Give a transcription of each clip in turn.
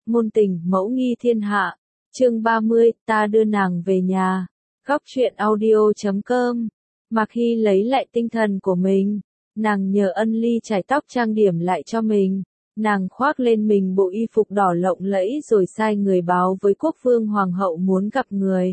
Ngôn tình, mẫu nghi thiên hạ. Chương 30, ta đưa nàng về nhà. Góc truyện audio.com. Mạc Hy lấy lại tinh thần của mình. Nàng nhờ Ân Ly chải tóc trang điểm lại cho mình. Nàng khoác lên mình bộ y phục đỏ lộng lẫy rồi sai người báo với quốc vương hoàng hậu muốn gặp người.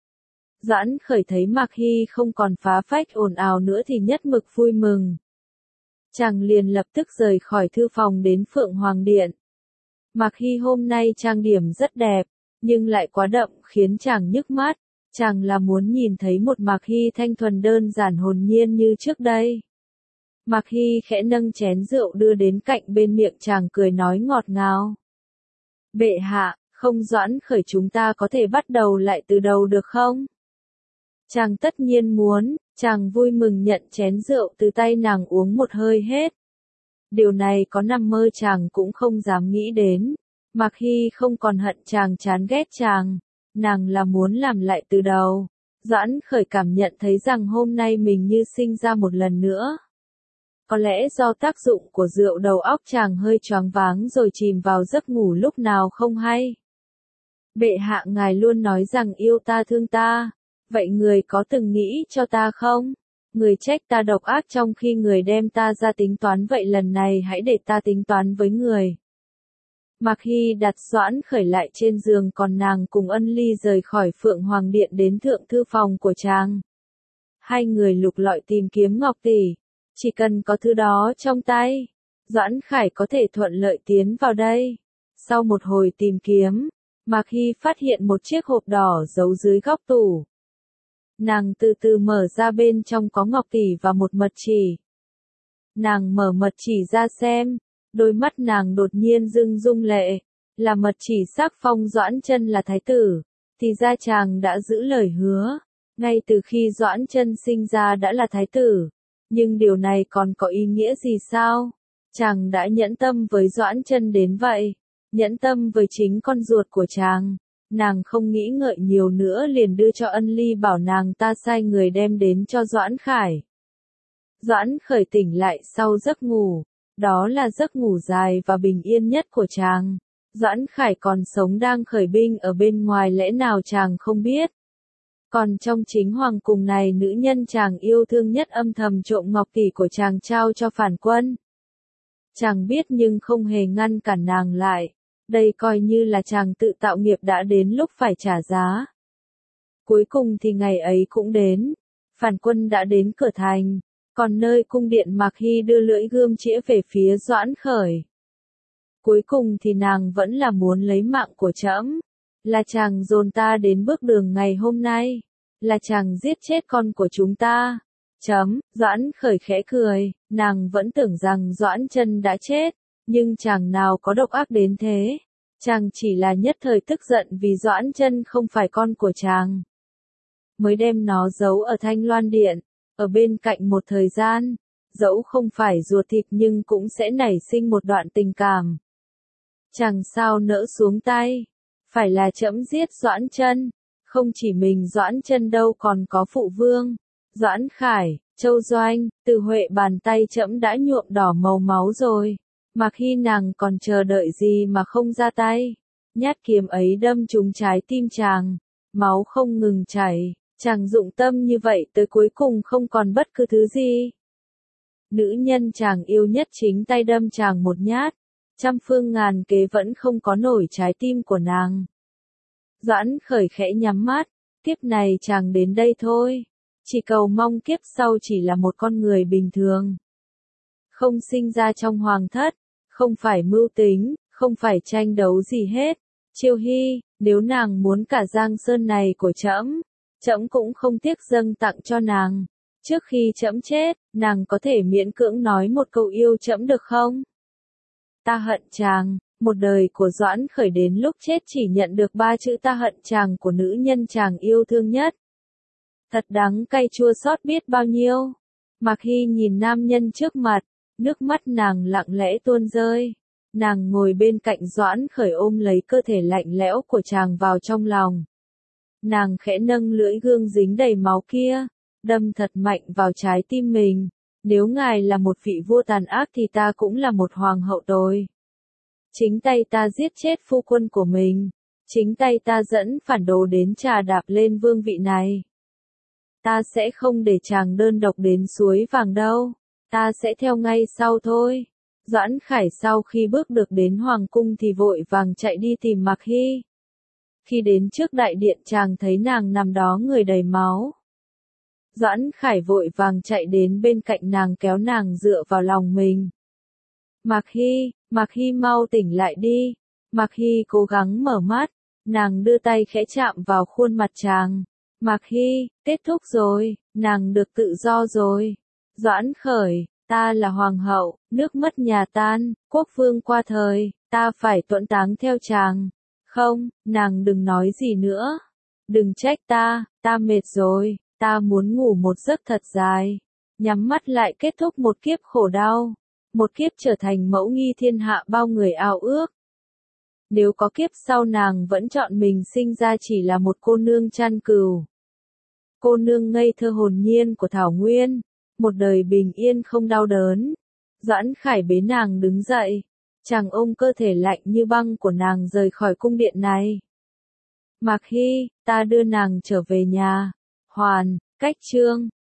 Doãn Khởi thấy Mạc Hy không còn phá phách ồn ào nữa thì nhất mực vui mừng. Chàng liền lập tức rời khỏi thư phòng đến Phượng Hoàng Điện. Mạc Hy hôm nay trang điểm rất đẹp, nhưng lại quá đậm khiến chàng nhức mắt. Chàng là muốn nhìn thấy một Mạc Hy thanh thuần đơn giản hồn nhiên như trước đây. Mạc Hy khẽ nâng chén rượu đưa đến cạnh bên miệng chàng cười nói ngọt ngào. Bệ hạ, không Doãn Khởi chúng ta có thể bắt đầu lại từ đầu được không? Chàng tất nhiên muốn, chàng vui mừng nhận chén rượu từ tay nàng uống một hơi hết. Điều này có nằm mơ chàng cũng không dám nghĩ đến. Mạc Hy không còn hận chàng chán ghét chàng, nàng là muốn làm lại từ đầu. Doãn Khởi cảm nhận thấy rằng hôm nay mình như sinh ra một lần nữa. Có lẽ do tác dụng của rượu đầu óc chàng hơi choáng váng rồi chìm vào giấc ngủ lúc nào không hay. Bệ hạ ngài luôn nói rằng yêu ta thương ta, vậy người có từng nghĩ cho ta không? Người trách ta độc ác trong khi người đem ta ra tính toán, vậy lần này hãy để ta tính toán với người. Mạc Hy đặt Doãn Khởi lại trên giường còn nàng cùng Ân Ly rời khỏi Phượng Hoàng Điện đến thượng thư phòng của chàng. Hai người lục lọi tìm kiếm ngọc tỷ, chỉ cần có thứ đó trong tay, Doãn Khải có thể thuận lợi tiến vào đây. Sau một hồi tìm kiếm, Mạc Hy phát hiện một chiếc hộp đỏ giấu dưới góc tủ. Nàng từ từ mở ra, bên trong có ngọc tỷ và một mật chỉ. Nàng mở mật chỉ ra xem, đôi mắt nàng đột nhiên rung lệ, là mật chỉ xác phong Doãn Chân là thái tử, thì ra chàng đã giữ lời hứa, ngay từ khi Doãn Chân sinh ra đã là thái tử. Nhưng điều này còn có ý nghĩa gì sao? Chàng đã nhẫn tâm với Doãn Chân đến vậy, nhẫn tâm với chính con ruột của chàng. Nàng không nghĩ ngợi nhiều nữa liền đưa cho Ân Ly bảo nàng ta sai người đem đến cho Doãn Khải. Doãn Khởi tỉnh lại sau giấc ngủ, đó là giấc ngủ dài và bình yên nhất của chàng. Doãn Khải còn sống đang khởi binh ở bên ngoài, lẽ nào chàng không biết? Còn trong chính hoàng cung này, nữ nhân chàng yêu thương nhất âm thầm trộm ngọc tỷ của chàng trao cho phản quân. Chàng biết nhưng không hề ngăn cản nàng lại. Đây coi như là chàng tự tạo nghiệp, đã đến lúc phải trả giá. Cuối cùng thì ngày ấy cũng đến. Phản quân đã đến cửa thành, còn nơi cung điện Mạc Hy đưa lưỡi gươm chĩa về phía Doãn Khởi. Cuối cùng thì nàng vẫn là muốn lấy mạng của trẫm. Là chàng dồn ta đến bước đường ngày hôm nay. Là chàng giết chết con của chúng ta. Doãn Khởi khẽ cười, nàng vẫn tưởng rằng Doãn Chân đã chết. Nhưng chàng nào có độc ác đến thế. Chàng chỉ là nhất thời tức giận vì Doãn Chân không phải con của chàng. Mới đem nó giấu ở Thanh Loan Điện, ở bên cạnh một thời gian. Dẫu không phải ruột thịt nhưng cũng sẽ nảy sinh một đoạn tình cảm. Chàng sao nỡ xuống tay. Phải là trẫm giết Doãn Chân. Không chỉ mình Doãn Chân đâu, còn có phụ vương, Doãn Khải, Châu Doanh, Từ Huệ, bàn tay trẫm đã nhuộm đỏ màu máu rồi. Mạc Hy nàng còn chờ đợi gì mà không ra tay. Nhát kiếm ấy đâm trúng trái tim chàng, máu không ngừng chảy, chàng dụng tâm như vậy tới cuối cùng không còn bất cứ thứ gì. Nữ nhân chàng yêu nhất chính tay đâm chàng một nhát, trăm phương ngàn kế vẫn không có nổi trái tim của nàng. Doãn Khởi khẽ nhắm mắt, kiếp này chàng đến đây thôi, chỉ cầu mong kiếp sau chỉ là một con người bình thường. Không sinh ra trong hoàng thất, không phải mưu tính, không phải tranh đấu gì hết. Chiêu Hy, nếu nàng muốn cả Giang Sơn này của trẫm, trẫm cũng không tiếc dâng tặng cho nàng. Trước khi trẫm chết, nàng có thể miễn cưỡng nói một câu yêu trẫm được không? Ta hận chàng. Một đời của Doãn Khởi đến lúc chết chỉ nhận được 3 chữ ta hận chàng của nữ nhân chàng yêu thương nhất. Thật đắng cay chua xót biết bao nhiêu. Mạc Hy nhìn nam nhân trước mặt, nước mắt nàng lặng lẽ tuôn rơi. Nàng ngồi bên cạnh Doãn Khởi ôm lấy cơ thể lạnh lẽo của chàng vào trong lòng. Nàng khẽ nâng lưỡi gươm dính đầy máu kia, đâm thật mạnh vào trái tim mình. Nếu ngài là một vị vua tàn ác thì ta cũng là một hoàng hậu tồi. Chính tay ta giết chết phu quân của mình. Chính tay ta dẫn phản đồ đến trà đạp lên vương vị này. Ta sẽ không để chàng đơn độc đến suối vàng đâu. Ta sẽ theo ngay sau thôi. Doãn Khải sau khi bước được đến hoàng cung thì vội vàng chạy đi tìm Mạc Hy. Khi đến trước đại điện chàng thấy nàng nằm đó người đầy máu. Doãn Khải vội vàng chạy đến bên cạnh nàng kéo nàng dựa vào lòng mình. Mạc Hy mau tỉnh lại đi. Mạc Hy cố gắng mở mắt, nàng đưa tay khẽ chạm vào khuôn mặt chàng. Mạc Hy, kết thúc rồi, nàng được tự do rồi. Doãn Khởi, ta là hoàng hậu, nước mất nhà tan, quốc vương qua thời, ta phải tuẫn táng theo chàng. Không, nàng đừng nói gì nữa. Đừng trách ta mệt rồi, ta muốn ngủ một giấc thật dài. Nhắm mắt lại kết thúc một kiếp khổ đau. Một kiếp trở thành mẫu nghi thiên hạ bao người ao ước. Nếu có kiếp sau nàng vẫn chọn mình sinh ra chỉ là một cô nương chăn cừu. Cô nương ngây thơ hồn nhiên của Thảo Nguyên. Một đời bình yên không đau đớn. Doãn Khải bế nàng đứng dậy. Chàng ôm cơ thể lạnh như băng của nàng rời khỏi cung điện này. Mạc Hy, ta đưa nàng trở về nhà. Hoàn, cách chương.